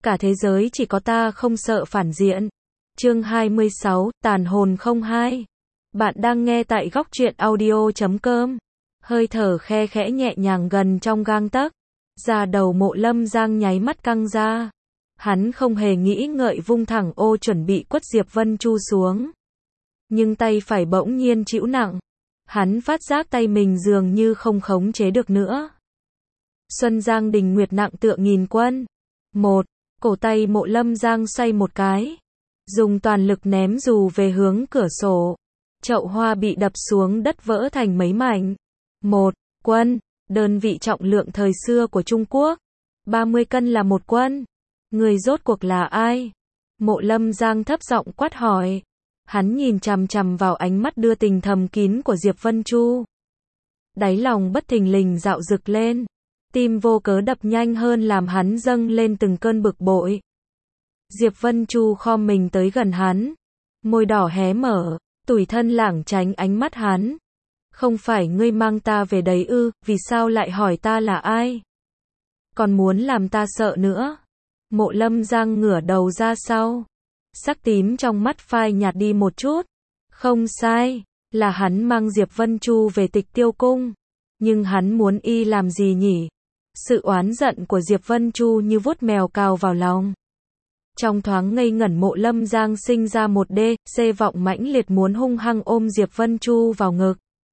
cả thế giới chỉ có ta không sợ phản diện. Chương 26, Tàn hồn 02. Bạn đang nghe tại góc truyện audio.com. Hơi thở khe khẽ nhẹ nhàng gần trong gang tấc. Da đầu Mộ Lâm Giang nháy mắt căng ra. Hắn không hề nghĩ ngợi vung thẳng ô chuẩn bị quất Diệp Vân Chu xuống. Nhưng tay phải bỗng nhiên chịu nặng. Hắn phát giác tay mình dường như không khống chế được nữa. Xuân Giang Đình Nguyệt nặng tựa nghìn quân. Cổ tay Mộ Lâm Giang xoay một cái. Dùng toàn lực ném dù về hướng cửa sổ. Chậu hoa bị đập xuống đất vỡ thành mấy mảnh. Quân, đơn vị trọng lượng thời xưa của Trung Quốc. 30 cân là một quân. Người rốt cuộc là ai? Mộ Lâm Giang thấp giọng quát hỏi. Hắn nhìn chằm chằm vào ánh mắt đưa tình thầm kín của Diệp Vân Chu. Đáy lòng bất thình lình dạo dực lên. Tim vô cớ đập nhanh hơn làm hắn dâng lên từng cơn bực bội. Diệp Vân Chu khom mình tới gần hắn. Môi đỏ hé mở, tủi thân lảng tránh ánh mắt hắn. Không phải ngươi mang ta về đấy ư, vì sao lại hỏi ta là ai? Còn muốn làm ta sợ nữa. Mộ Lâm Giang ngửa đầu ra sau. Sắc tím trong mắt phai nhạt đi một chút. Không sai, là hắn mang Diệp Vân Chu về Tịch Tiêu Cung. Nhưng hắn muốn y làm gì nhỉ? Sự oán giận của Diệp Vân Chu như vuốt mèo cào vào lòng. Trong thoáng ngây ngẩn Mộ Lâm Giang sinh ra một vọng mãnh liệt muốn hung hăng ôm Diệp Vân Chu vào ngực.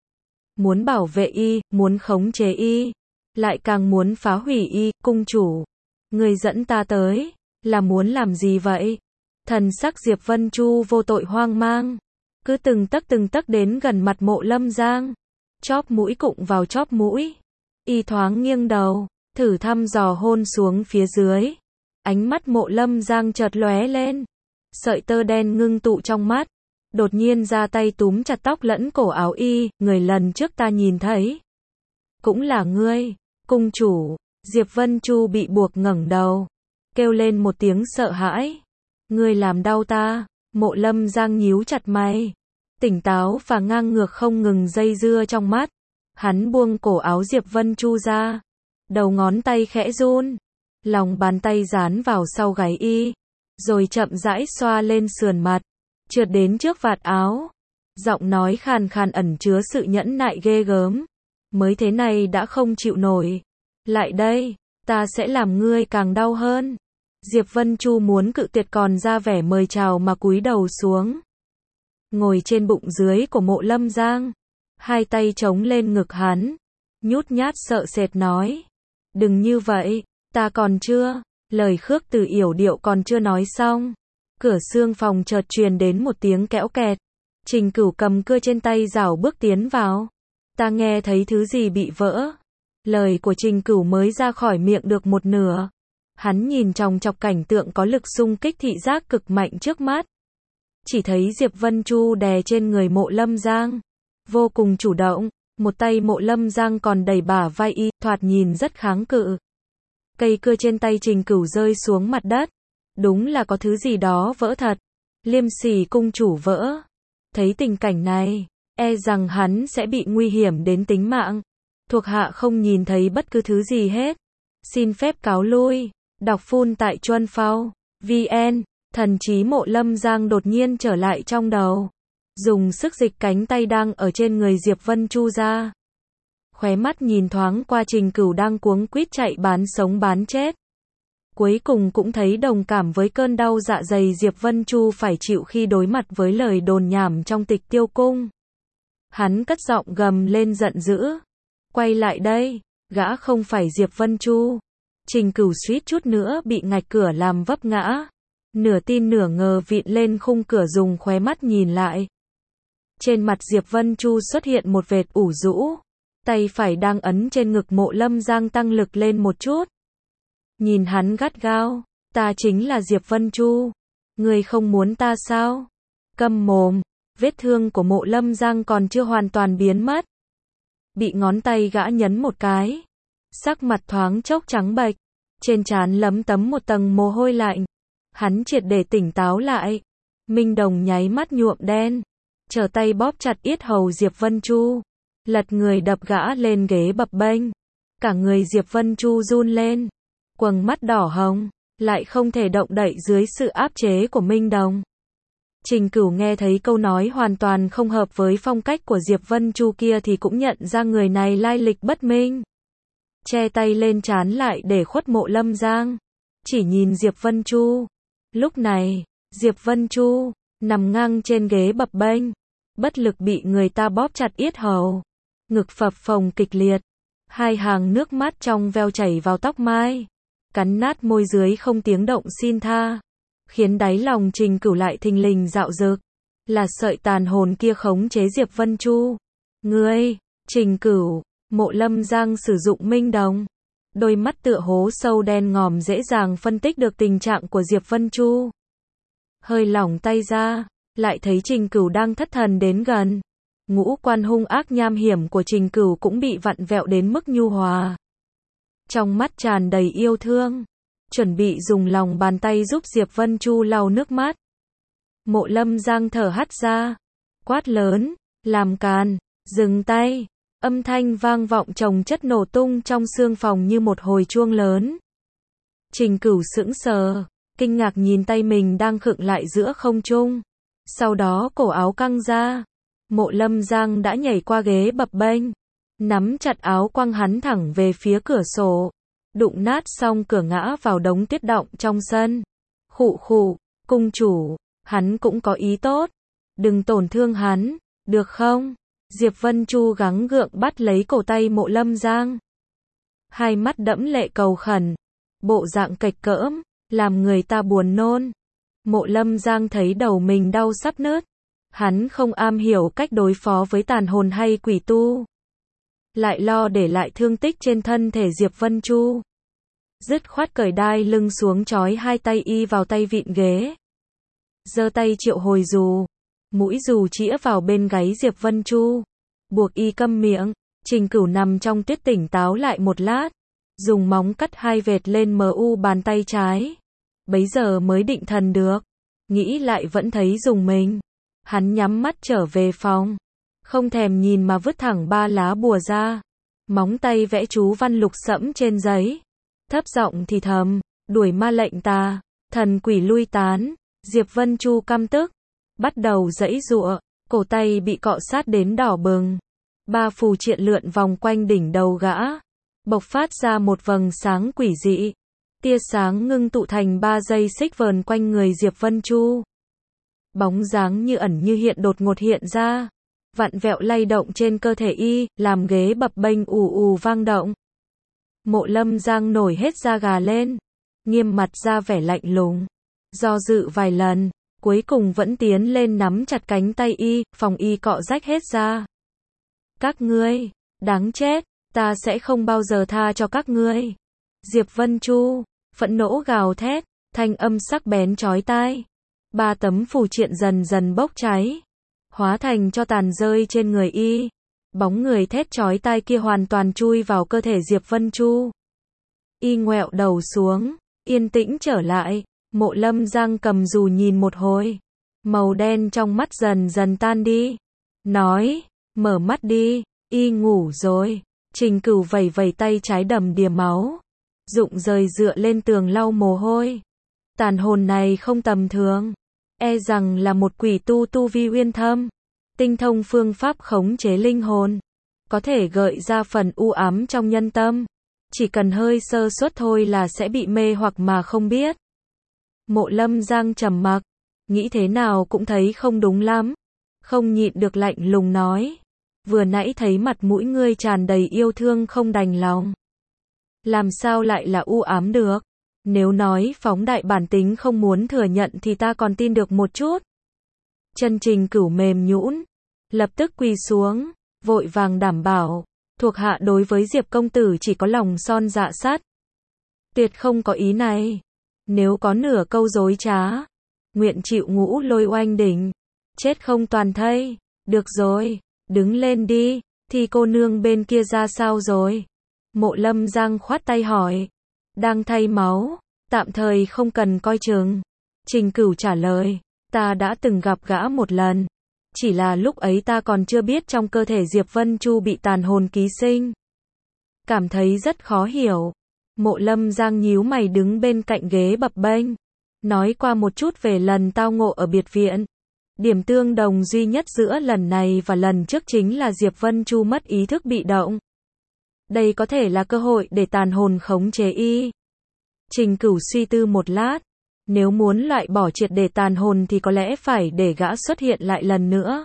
Muốn bảo vệ y, muốn khống chế y, lại càng muốn phá hủy y. Cung chủ, người dẫn ta tới, là muốn làm gì vậy? Thần sắc Diệp Vân Chu vô tội hoang mang, cứ từng tấc đến gần mặt Mộ Lâm Giang, chóp mũi cụng vào chóp mũi. Y thoáng nghiêng đầu, thử thăm dò hôn xuống phía dưới. Ánh mắt Mộ Lâm Giang chợt lóe lên, sợi tơ đen ngưng tụ trong mắt, đột nhiên ra tay túm chặt tóc lẫn cổ áo y. Người lần trước ta nhìn thấy, cũng là ngươi, cung chủ. Diệp Vân Chu bị buộc ngẩng đầu, kêu lên một tiếng sợ hãi. Ngươi làm đau ta. Mộ Lâm Giang nhíu chặt mày, tỉnh táo và ngang ngược không ngừng dây dưa trong mắt. Hắn buông cổ áo Diệp Vân Chu ra, đầu ngón tay khẽ run, lòng bàn tay dán vào sau gáy y, rồi chậm rãi xoa lên sườn mặt, trượt đến trước vạt áo. Giọng nói khàn khàn ẩn chứa sự nhẫn nại ghê gớm. Mới thế này đã không chịu nổi. Lại đây, ta sẽ làm ngươi càng đau hơn. Diệp Vân Chu muốn cự tuyệt còn ra vẻ mời chào mà cúi đầu xuống. Ngồi trên bụng dưới của Mộ Lâm Giang, hai tay chống lên ngực hắn, nhút nhát sợ sệt nói. Đừng như vậy, ta còn chưa. Lời Khước Từ yểu điệu còn chưa nói xong. Cửa xương phòng chợt truyền đến một tiếng kẽo kẹt. Trình Cửu cầm cưa trên tay rảo bước tiến vào. Ta nghe thấy thứ gì bị vỡ. Lời của Trình Cửu mới ra khỏi miệng được một nửa. Hắn nhìn chòng chọc cảnh tượng có lực xung kích thị giác cực mạnh trước mắt. Chỉ thấy Diệp Vân Chu đè trên người Mộ Lâm Giang, vô cùng chủ động. Một tay Mộ Lâm Giang còn đẩy bả vai y, thoạt nhìn rất kháng cự. Cây cưa trên tay Trình Cửu rơi xuống mặt đất. Đúng là có thứ gì đó vỡ thật. Liêm sỉ cung chủ vỡ. Thấy tình cảnh này, e rằng hắn sẽ bị nguy hiểm đến tính mạng. Thuộc hạ không nhìn thấy bất cứ thứ gì hết. Xin phép cáo lui. Đọc phun tại Chuân Phao VN. Thần trí Mộ Lâm Giang đột nhiên trở lại trong đầu. Dùng sức dịch cánh tay đang ở trên người Diệp Vân Chu ra. Khóe mắt nhìn thoáng qua Trình Cửu đang cuống quýt chạy bán sống bán chết. Cuối cùng cũng thấy đồng cảm với cơn đau dạ dày Diệp Vân Chu phải chịu khi đối mặt với lời đồn nhảm trong Tịch Tiêu Cung. Hắn cất giọng gầm lên giận dữ. Quay lại đây, gã không phải Diệp Vân Chu. Trình Cửu suýt chút nữa bị ngạch cửa làm vấp ngã. Nửa tin nửa ngờ vịn lên khung cửa dùng khóe mắt nhìn lại. Trên mặt Diệp Vân Chu xuất hiện một vệt ủ rũ. Tay phải đang ấn trên ngực Mộ Lâm Giang tăng lực lên một chút. Nhìn hắn gắt gao. Ta chính là Diệp Vân Chu. Ngươi không muốn ta sao? Câm mồm. Vết thương của Mộ Lâm Giang còn chưa hoàn toàn biến mất. Bị ngón tay gã nhấn một cái. Sắc mặt thoáng chốc trắng bệch. Trên trán lấm tấm một tầng mồ hôi lạnh. Hắn triệt để tỉnh táo lại. Minh đồng nháy mắt nhuộm đen. Trở tay bóp chặt yết hầu Diệp Vân Chu. Lật người đập gã lên ghế bập bênh. Cả người Diệp Vân Chu run lên. Quầng mắt đỏ hồng. lại không thể động đậy dưới sự áp chế của Minh Đồng. Trình Cửu nghe thấy câu nói hoàn toàn không hợp với phong cách của Diệp Vân Chu kia thì cũng nhận ra người này lai lịch bất minh. Che tay lên trán lại để khuất Mộ Lâm Giang. Chỉ nhìn Diệp Vân Chu. Lúc này, Diệp Vân Chu nằm ngang trên ghế bập bênh, bất lực bị người ta bóp chặt yết hầu. Ngực phập phồng kịch liệt. Hai hàng nước mắt trong veo chảy vào tóc mai. Cắn nát môi dưới không tiếng động xin tha. Khiến đáy lòng Trình Cửu lại thình lình dạo dực. Là sợi tàn hồn kia khống chế Diệp Vân Chu. Ngươi, Trình Cửu, Mộ Lâm Giang sử dụng Minh Đồng. Đôi mắt tựa hố sâu đen ngòm dễ dàng phân tích được tình trạng của Diệp Vân Chu. Hơi lỏng tay ra, lại thấy Trình Cửu đang thất thần đến gần. Ngũ quan hung ác nham hiểm của Trình Cửu cũng bị vặn vẹo đến mức nhu hòa. Trong mắt tràn đầy yêu thương, chuẩn bị dùng lòng bàn tay giúp Diệp Vân Chu lau nước mắt. Mộ Lâm Giang thở hắt ra, quát lớn, làm càn, dừng tay. Âm thanh vang vọng chồng chất nổ tung trong xương phòng như một hồi chuông lớn. Trình Cửu sững sờ, kinh ngạc nhìn tay mình đang khựng lại giữa không trung. Sau đó cổ áo căng ra. Mộ Lâm Giang đã nhảy qua ghế bập bênh, nắm chặt áo quăng hắn thẳng về phía cửa sổ. Đụng nát xong cửa ngã vào đống tuyết đọng trong sân. Khụ khụ, cung chủ, hắn cũng có ý tốt. Đừng tổn thương hắn, được không? Diệp Vân Chu gắng gượng bắt lấy cổ tay Mộ Lâm Giang. Hai mắt đẫm lệ cầu khẩn, bộ dạng kịch cỡm, làm người ta buồn nôn. Mộ Lâm Giang thấy đầu mình đau sắp nứt. Hắn không am hiểu cách đối phó với tàn hồn hay quỷ tu. Lại lo để lại thương tích trên thân thể Diệp Vân Chu. Dứt khoát cởi đai lưng xuống trói hai tay y vào tay vịn ghế. Giơ tay triệu hồi dù. Mũi dù chĩa vào bên gáy Diệp Vân Chu. Buộc y câm miệng. Trình Cửu nằm trong tuyết tỉnh táo lại một lát. Dùng móng cắt hai vệt lên MU bàn tay trái. Bấy giờ mới định thần được. Nghĩ lại vẫn thấy rùng mình. Hắn nhắm mắt trở về phòng. Không thèm nhìn mà vứt thẳng 3 lá bùa ra. Móng tay vẽ chú văn lục sẫm trên giấy. Thấp giọng thì thầm, đuổi ma lệnh tà, thần quỷ lui tán. Diệp Vân Chu căm tức, bắt đầu giãy giụa, cổ tay bị cọ sát đến đỏ bừng. 3 phù triện lượn vòng quanh đỉnh đầu gã, bộc phát ra một vầng sáng quỷ dị. Tia sáng ngưng tụ thành 3 dây xích vờn quanh người Diệp Vân Chu. Bóng dáng như ẩn như hiện đột ngột hiện ra, vặn vẹo lay động trên cơ thể y, làm ghế bập bênh ù ù vang động. Mộ Lâm Giang nổi hết da gà lên, nghiêm mặt ra vẻ lạnh lùng, do dự vài lần, cuối cùng vẫn tiến lên nắm chặt cánh tay y, phòng y cọ rách hết ra. Các ngươi, đáng chết, ta sẽ không bao giờ tha cho các ngươi. Diệp Vân Chu, phẫn nộ gào thét, thanh âm sắc bén chói tai. 3 tấm phù triện dần dần bốc cháy, hóa thành tro tàn rơi trên người y. Bóng người thét chói tai kia hoàn toàn chui vào cơ thể Diệp Vân Chu. Y ngoẹo đầu xuống, yên tĩnh trở lại. Mộ Lâm Giang cầm dù nhìn một hồi, màu đen trong mắt dần dần tan đi. Nói, mở mắt đi, y ngủ rồi. Trình Cửu vẩy vẩy tay trái đầm đìa máu, rụng rời dựa lên tường lau mồ hôi. Tàn hồn này không tầm thường, e rằng là một quỷ tu tu vi uyên thâm, tinh thông phương pháp khống chế linh hồn, có thể gợi ra phần u ám trong nhân tâm. Chỉ cần hơi sơ suất thôi là sẽ bị mê hoặc mà không biết. Mộ Lâm Giang trầm mặc, nghĩ thế nào cũng thấy không đúng lắm, không nhịn được lạnh lùng nói, vừa nãy thấy mặt mũi ngươi tràn đầy yêu thương không đành lòng, làm sao lại là u ám được? Nếu nói phóng đại bản tính không muốn thừa nhận thì ta còn tin được một chút. Chân Trình Cửu mềm nhũn, lập tức quỳ xuống, vội vàng đảm bảo, thuộc hạ đối với Diệp công tử chỉ có lòng son dạ sắt, tuyệt không có ý này. Nếu có nửa câu dối trá, nguyện chịu ngũ lôi oanh đỉnh, chết không toàn thây. Được rồi, đứng lên đi, thì cô nương bên kia ra sao rồi? Mộ Lâm Giang khoát tay hỏi. Đang thay máu, tạm thời không cần coi chừng. Trình Cửu trả lời, ta đã từng gặp gã một lần, chỉ là lúc ấy ta còn chưa biết trong cơ thể Diệp Vân Chu bị tàn hồn ký sinh. Cảm thấy rất khó hiểu, Mộ Lâm Giang nhíu mày đứng bên cạnh ghế bập bênh. Nói qua một chút về lần tao ngộ ở biệt viện. Điểm tương đồng duy nhất giữa lần này và lần trước chính là Diệp Vân Chu mất ý thức bị động. Đây có thể là cơ hội để tàn hồn khống chế y. Trình Cửu suy tư một lát. Nếu muốn loại bỏ triệt để tàn hồn thì có lẽ phải để gã xuất hiện lại lần nữa.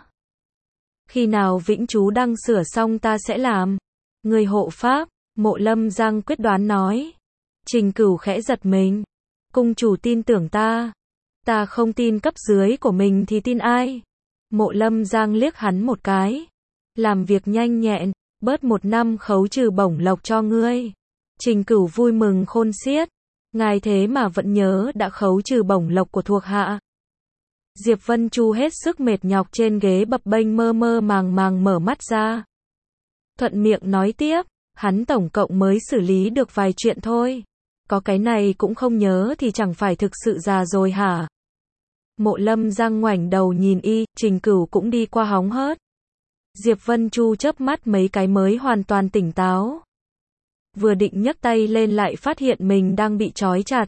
Khi nào Vĩnh Chú đăng sửa xong ta sẽ làm. Người hộ pháp, Mộ Lâm Giang quyết đoán nói. Trình Cửu khẽ giật mình. Cung chủ tin tưởng ta. Ta không tin cấp dưới của mình thì tin ai? Mộ Lâm Giang liếc hắn một cái. Làm việc nhanh nhẹn, bớt 1 năm khấu trừ bổng lộc cho ngươi. Trình Cửu vui mừng khôn xiết. Ngài thế mà vẫn nhớ đã khấu trừ bổng lộc của thuộc hạ. Diệp Vân Chu hết sức mệt nhọc trên ghế bập bênh mơ mơ màng màng mở mắt ra. Thuận miệng nói tiếp, hắn tổng cộng mới xử lý được vài chuyện thôi. Có cái này cũng không nhớ thì chẳng phải thực sự già rồi hả? Mộ Lâm Giang ngoảnh đầu nhìn y, Trình Cửu cũng đi qua hóng hớt. Diệp Vân Chu chớp mắt mấy cái mới hoàn toàn tỉnh táo. Vừa định nhấc tay lên lại phát hiện mình đang bị trói chặt.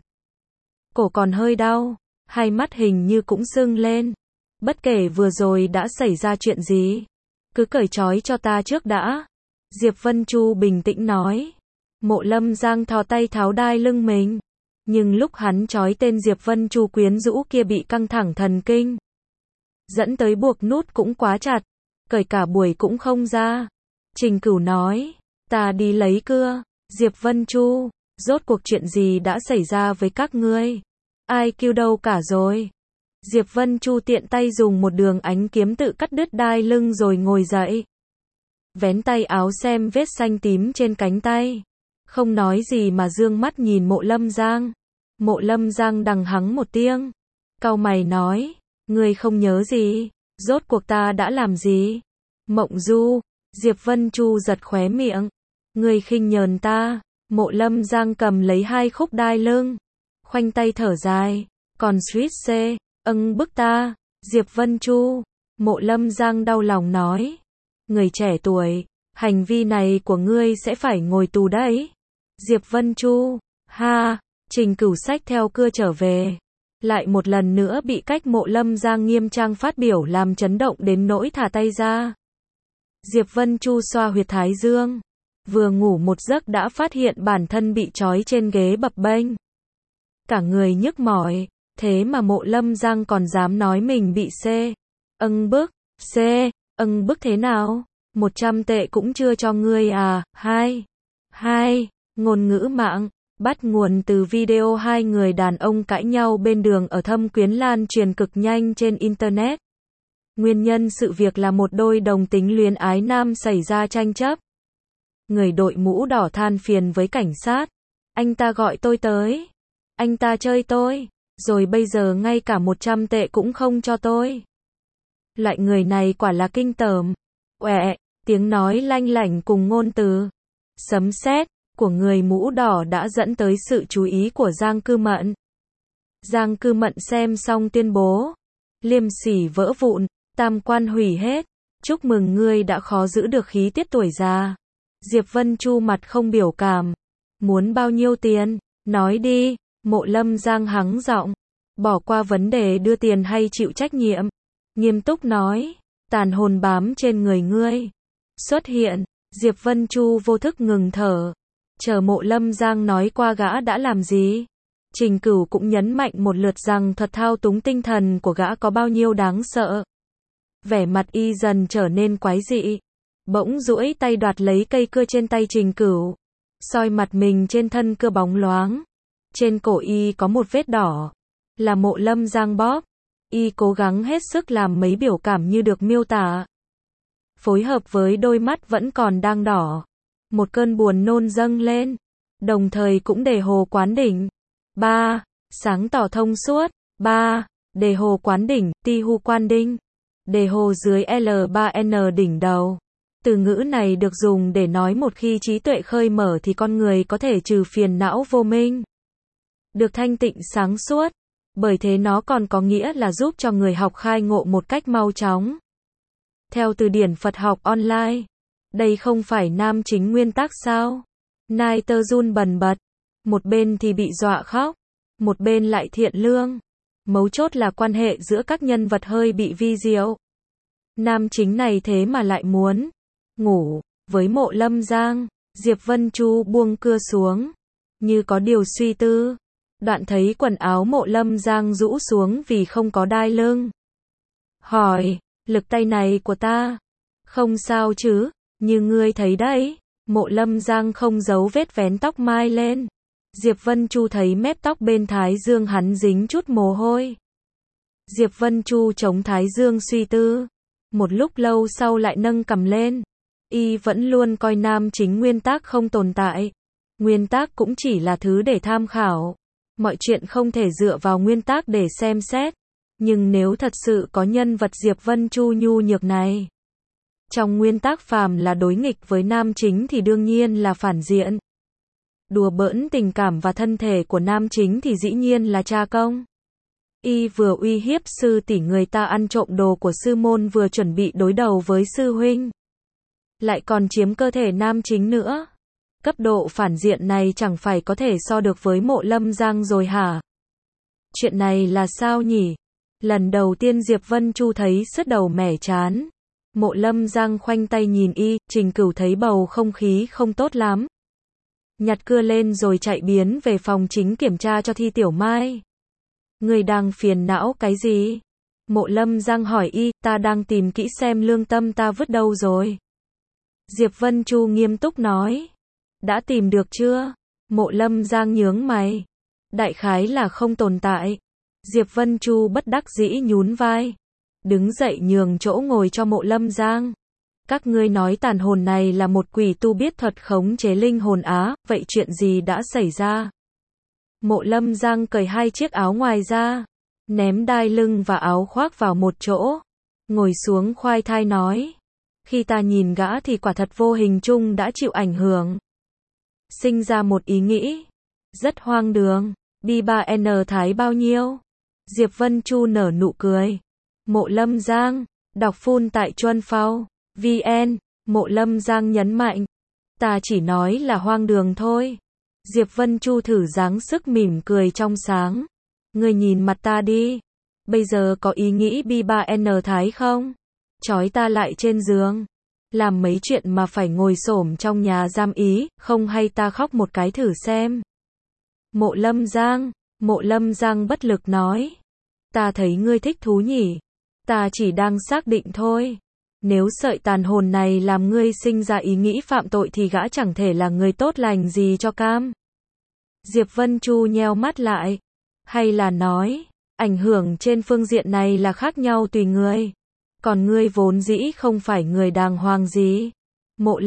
Cổ còn hơi đau, hai mắt hình như cũng sưng lên. Bất kể vừa rồi đã xảy ra chuyện gì, cứ cởi trói cho ta trước đã. Diệp Vân Chu bình tĩnh nói. Mộ Lâm Giang thò tay tháo đai lưng mình. Nhưng lúc hắn trói tên Diệp Vân Chu quyến rũ kia bị căng thẳng thần kinh. Dẫn tới buộc nút cũng quá chặt. Cởi cả buổi cũng không ra. Trình Cửu nói. Ta đi lấy cưa. Diệp Vân Chu. Rốt cuộc chuyện gì đã xảy ra với các ngươi? Ai kêu đâu cả rồi? Diệp Vân Chu tiện tay dùng một đường ánh kiếm tự cắt đứt đai lưng rồi ngồi dậy. Vén tay áo xem vết xanh tím trên cánh tay. Không nói gì mà dương mắt nhìn Mộ Lâm Giang. Mộ Lâm Giang đằng hắng một tiếng. Cau mày nói. Ngươi không nhớ gì? Rốt cuộc ta đã làm gì? Mộng Du. Diệp Vân Chu giật khóe miệng. Ngươi khinh nhờn ta. Mộ Lâm Giang cầm lấy 2 khúc đai lưng. Khoanh tay thở dài. Còn Street C. Bức ta. Diệp Vân Chu. Mộ Lâm Giang đau lòng nói. Người trẻ tuổi. Hành vi này của ngươi sẽ phải ngồi tù đấy. Diệp Vân Chu. Ha. Trình Cửu xách theo cưa trở về. Lại một lần nữa bị cách Mộ Lâm Giang nghiêm trang phát biểu làm chấn động đến nỗi thả tay ra. Diệp Vân Chu xoa huyệt thái dương. Vừa ngủ một giấc đã phát hiện bản thân bị trói trên ghế bập bênh. Cả người nhức mỏi. Thế mà Mộ Lâm Giang còn dám nói mình bị bức. Bức thế nào? 100 tệ cũng chưa cho ngươi à? Hai. Ngôn ngữ mạng. Bắt nguồn từ video 2 người đàn ông cãi nhau bên đường ở Thâm Quyến lan truyền cực nhanh trên Internet. Nguyên nhân sự việc là một đôi đồng tính luyến ái nam xảy ra tranh chấp. Người đội mũ đỏ than phiền với cảnh sát. Anh ta gọi tôi tới. Anh ta chơi tôi. Rồi bây giờ ngay cả 100 tệ cũng không cho tôi. Loại người này quả là kinh tởm. Uẹ, tiếng nói lanh lảnh cùng ngôn từ sấm sét của người mũ đỏ đã dẫn tới sự chú ý của Giang Cư Mận. Giang Cư Mận xem xong tuyên bố. Liêm sỉ vỡ vụn, tam quan hủy hết. Chúc mừng ngươi đã khó giữ được khí tiết tuổi già. Diệp Vân Chu mặt không biểu cảm. Muốn bao nhiêu tiền? Nói đi. Mộ Lâm Giang hắng giọng. Bỏ qua vấn đề đưa tiền hay chịu trách nhiệm. Nghiêm túc nói. Tàn hồn bám trên người ngươi. Xuất hiện. Diệp Vân Chu vô thức ngừng thở. Chờ Mộ Lâm Giang nói qua gã đã làm gì. Trình Cửu cũng nhấn mạnh một lượt rằng thuật thao túng tinh thần của gã có bao nhiêu đáng sợ. Vẻ mặt y dần trở nên quái dị. Bỗng duỗi tay đoạt lấy cây cưa trên tay Trình Cửu. Soi mặt mình trên thân cưa bóng loáng. Trên cổ y có một vết đỏ. Là Mộ Lâm Giang bóp. Y cố gắng hết sức làm mấy biểu cảm như được miêu tả. Phối hợp với đôi mắt vẫn còn đang đỏ. Một cơn buồn nôn dâng lên. Đồng thời cũng đề hồ quán đỉnh. 3. Sáng tỏ thông suốt. 3. Đề hồ quán đỉnh, ti hu quan đinh. Đề hồ dưới L3N đỉnh đầu. Từ ngữ này được dùng để nói một khi trí tuệ khơi mở thì con người có thể trừ phiền não vô minh. Được thanh tịnh sáng suốt. Bởi thế nó còn có nghĩa là giúp cho người học khai ngộ một cách mau chóng. Theo từ điển Phật học online. Đây không phải nam chính nguyên tắc sao? Nai tơ run bần bật. Một bên thì bị dọa khóc, một bên lại thiện lương. Mấu chốt là quan hệ giữa các nhân vật hơi bị vi diệu. Nam chính này thế mà lại muốn ngủ với Mộ Lâm Giang. Diệp Vân Chu buông cưa xuống, như có điều suy tư. Đoạn thấy quần áo Mộ Lâm Giang rũ xuống vì không có đai lưng. Hỏi, lực tay này của ta, không sao chứ, như ngươi thấy đấy. Mộ Lâm Giang không giấu vết vén tóc mai lên. Diệp Vân Chu thấy mép tóc bên thái dương hắn dính chút mồ hôi. Diệp Vân Chu chống thái dương suy tư. Một lúc lâu sau lại nâng cằm lên. Y vẫn luôn coi nam chính nguyên tác không tồn tại. Nguyên tác cũng chỉ là thứ để tham khảo. Mọi chuyện không thể dựa vào nguyên tác để xem xét. Nhưng nếu thật sự có nhân vật Diệp Vân Chu nhu nhược này, trong nguyên tác phàm là đối nghịch với nam chính thì đương nhiên là phản diện. Đùa bỡn tình cảm và thân thể của nam chính thì dĩ nhiên là cha công. Y vừa uy hiếp sư tỷ người ta ăn trộm đồ của sư môn, vừa chuẩn bị đối đầu với sư huynh, lại còn chiếm cơ thể nam chính nữa. Cấp độ phản diện này chẳng phải có thể so được với Mộ Lâm Giang rồi hả? Chuyện này là sao nhỉ? Lần đầu tiên Diệp Vân Chu thấy sứt đầu mẻ chán. Mộ Lâm Giang khoanh tay nhìn y, Trình Cửu thấy bầu không khí không tốt lắm. Nhặt cưa lên rồi chạy biến về phòng chính kiểm tra cho Thi Tiểu Mai. Người đang phiền não cái gì? Mộ Lâm Giang hỏi y, ta đang tìm kỹ xem lương tâm ta vứt đâu rồi. Diệp Vân Chu nghiêm túc nói. Đã tìm được chưa? Mộ Lâm Giang nhướng mày. Đại khái là không tồn tại. Diệp Vân Chu bất đắc dĩ nhún vai. Đứng dậy nhường chỗ ngồi cho Mộ Lâm Giang. Các ngươi nói tàn hồn này là một quỷ tu biết thuật khống chế linh hồn á, vậy chuyện gì đã xảy ra? Mộ Lâm Giang cởi hai chiếc áo ngoài ra, ném đai lưng và áo khoác vào một chỗ, ngồi xuống khoai thai nói. Khi ta nhìn gã thì quả thật vô hình chung đã chịu ảnh hưởng. Sinh ra một ý nghĩ, rất hoang đường, B3N thái bao nhiêu? Diệp Vân Chu nở nụ cười. Mộ Lâm Giang, đọc full tại Chuan Phao, VN, Mộ Lâm Giang nhấn mạnh. Ta chỉ nói là hoang đường thôi. Diệp Vân Chu thử dáng sức mỉm cười trong sáng. Ngươi nhìn mặt ta đi. Bây giờ có ý nghĩ B3N thái không? Chói ta lại trên giường. Làm mấy chuyện mà phải ngồi xổm trong nhà giam ý, không hay ta khóc một cái thử xem. Mộ Lâm Giang bất lực nói. Ta thấy ngươi thích thú nhỉ. Ta chỉ đang xác định thôi. Nếu sợi tàn hồn này làm ngươi sinh ra ý nghĩ phạm tội thì gã chẳng thể là người tốt lành gì cho cam. Diệp Vân Chu nheo mắt lại. Hay là nói, ảnh hưởng trên phương diện này là khác nhau tùy người. Còn ngươi vốn dĩ không phải người đàng hoàng gì. Mộ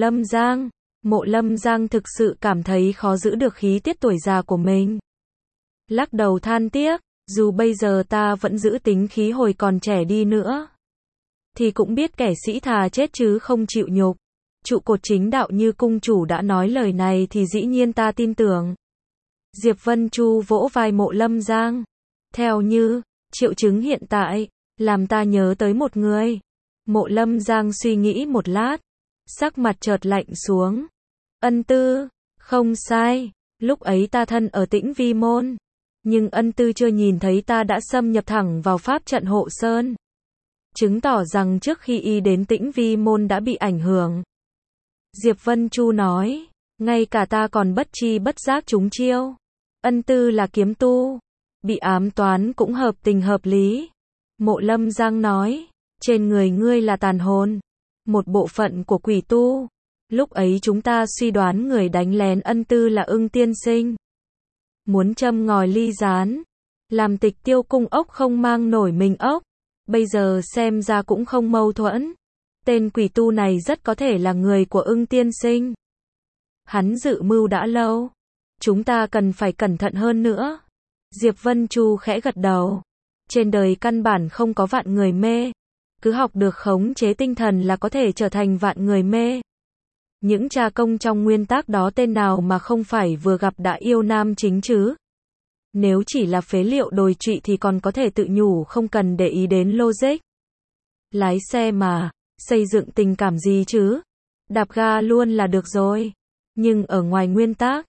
Lâm Giang thực sự cảm thấy khó giữ được khí tiết tuổi già của mình. Lắc đầu than tiếc, dù bây giờ ta vẫn giữ tính khí hồi còn trẻ đi nữa, thì cũng biết kẻ sĩ thà chết chứ không chịu nhục. Trụ cột chính đạo như cung chủ đã nói lời này thì dĩ nhiên ta tin tưởng. Diệp Vân Chu vỗ vai Mộ Lâm Giang. Theo như, triệu chứng hiện tại, làm ta nhớ tới một người. Mộ Lâm Giang suy nghĩ một lát, sắc mặt chợt lạnh xuống. Ân Tư, không sai, lúc ấy ta thân ở Tĩnh Vi Môn. Nhưng Ân Tư chưa nhìn thấy ta đã xâm nhập thẳng vào pháp trận hộ sơn. Chứng tỏ rằng trước khi y đến Tĩnh Vi Môn đã bị ảnh hưởng. Diệp Vân Chu nói, ngay cả ta còn bất chi bất giác trúng chiêu. Ân Tư là kiếm tu, bị ám toán cũng hợp tình hợp lý. Mộ Lâm Giang nói, trên người ngươi là tàn hồn, một bộ phận của quỷ tu. Lúc ấy chúng ta suy đoán người đánh lén Ân Tư là Ưng tiên sinh. Muốn châm ngòi ly gián, làm Tịch Tiêu cung ốc không mang nổi mình ốc. Bây giờ xem ra cũng không mâu thuẫn. Tên quỷ tu này rất có thể là người của Ưng tiên sinh. Hắn dự mưu đã lâu. Chúng ta cần phải cẩn thận hơn nữa. Diệp Vân Chu khẽ gật đầu. Trên đời căn bản không có vạn người mê. Cứ học được khống chế tinh thần là có thể trở thành vạn người mê. Những cha công trong nguyên tác đó tên nào mà không phải vừa gặp đã yêu nam chính chứ? Nếu chỉ là phế liệu đồi trụy thì còn có thể tự nhủ không cần để ý đến logic. Lái xe mà, xây dựng tình cảm gì chứ? Đạp ga luôn là được rồi. Nhưng ở ngoài nguyên tác,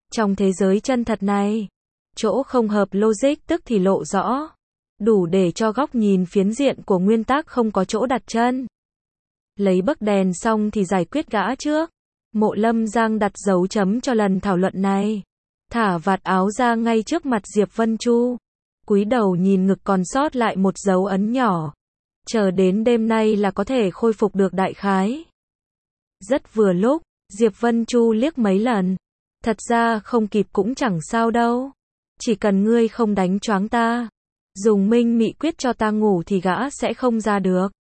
Trong thế giới chân thật này, chỗ không hợp logic tức thì lộ rõ. Đủ để cho góc nhìn phiến diện của nguyên tắc không có chỗ đặt chân. Lấy bấc đèn xong thì giải quyết gã trước. Mộ Lâm Giang đặt dấu chấm cho lần thảo luận này. Thả vạt áo ra ngay trước mặt Diệp Vân Chu. Cúi đầu nhìn ngực còn sót lại một dấu ấn nhỏ. Chờ đến đêm nay là có thể khôi phục được đại khái. Rất vừa lúc, Diệp Vân Chu liếc mấy lần. Thật ra không kịp cũng chẳng sao đâu. Chỉ cần ngươi không đánh choáng ta. Dùng minh mị quyết cho ta ngủ thì gã sẽ không ra được.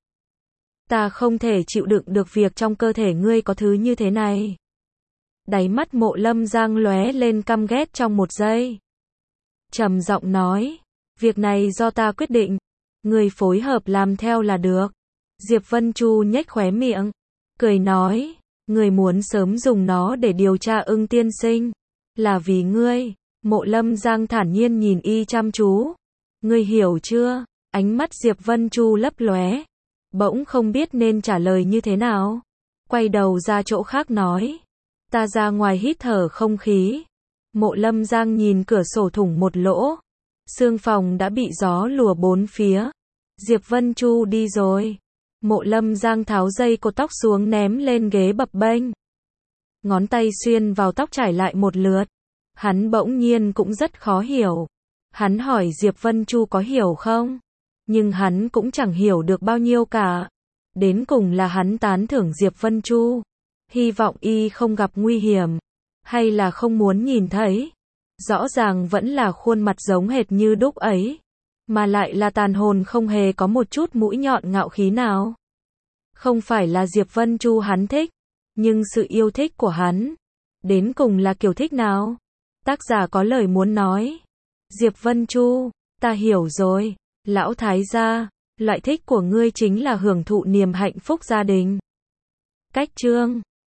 Ta không thể chịu đựng được việc trong cơ thể ngươi có thứ như thế này. Đáy mắt Mộ Lâm Giang lóe lên căm ghét trong một giây. Trầm giọng nói, việc này do ta quyết định. Ngươi phối hợp làm theo là được. Diệp Vân Chu nhếch khóe miệng. Cười nói, ngươi muốn sớm dùng nó để điều tra Ưng tiên sinh. Là vì ngươi. Mộ Lâm Giang thản nhiên nhìn y chăm chú. Ngươi hiểu chưa? Ánh mắt Diệp Vân Chu lấp lóe. Bỗng không biết nên trả lời như thế nào. Quay đầu ra chỗ khác nói. Ta ra ngoài hít thở không khí. Mộ Lâm Giang nhìn cửa sổ thủng một lỗ. Sương phòng đã bị gió lùa bốn phía. Diệp Vân Chu đi rồi. Mộ Lâm Giang tháo dây cột tóc xuống ném lên ghế bập bênh. Ngón tay xuyên vào tóc trải lại một lượt. Hắn bỗng nhiên cũng rất khó hiểu. Hắn hỏi Diệp Vân Chu có hiểu không? Nhưng hắn cũng chẳng hiểu được bao nhiêu cả. Đến cùng là hắn tán thưởng Diệp Vân Chu. Hy vọng y không gặp nguy hiểm. Hay là không muốn nhìn thấy. Rõ ràng vẫn là khuôn mặt giống hệt như đúc ấy. Mà lại là tàn hồn không hề có một chút mũi nhọn ngạo khí nào. Không phải là Diệp Vân Chu hắn thích. Nhưng sự yêu thích của hắn. Đến cùng là kiểu thích nào? Tác giả có lời muốn nói. Diệp Vân Chu, ta hiểu rồi. Lão thái gia, loại thích của ngươi chính là hưởng thụ niềm hạnh phúc gia đình. Cách chương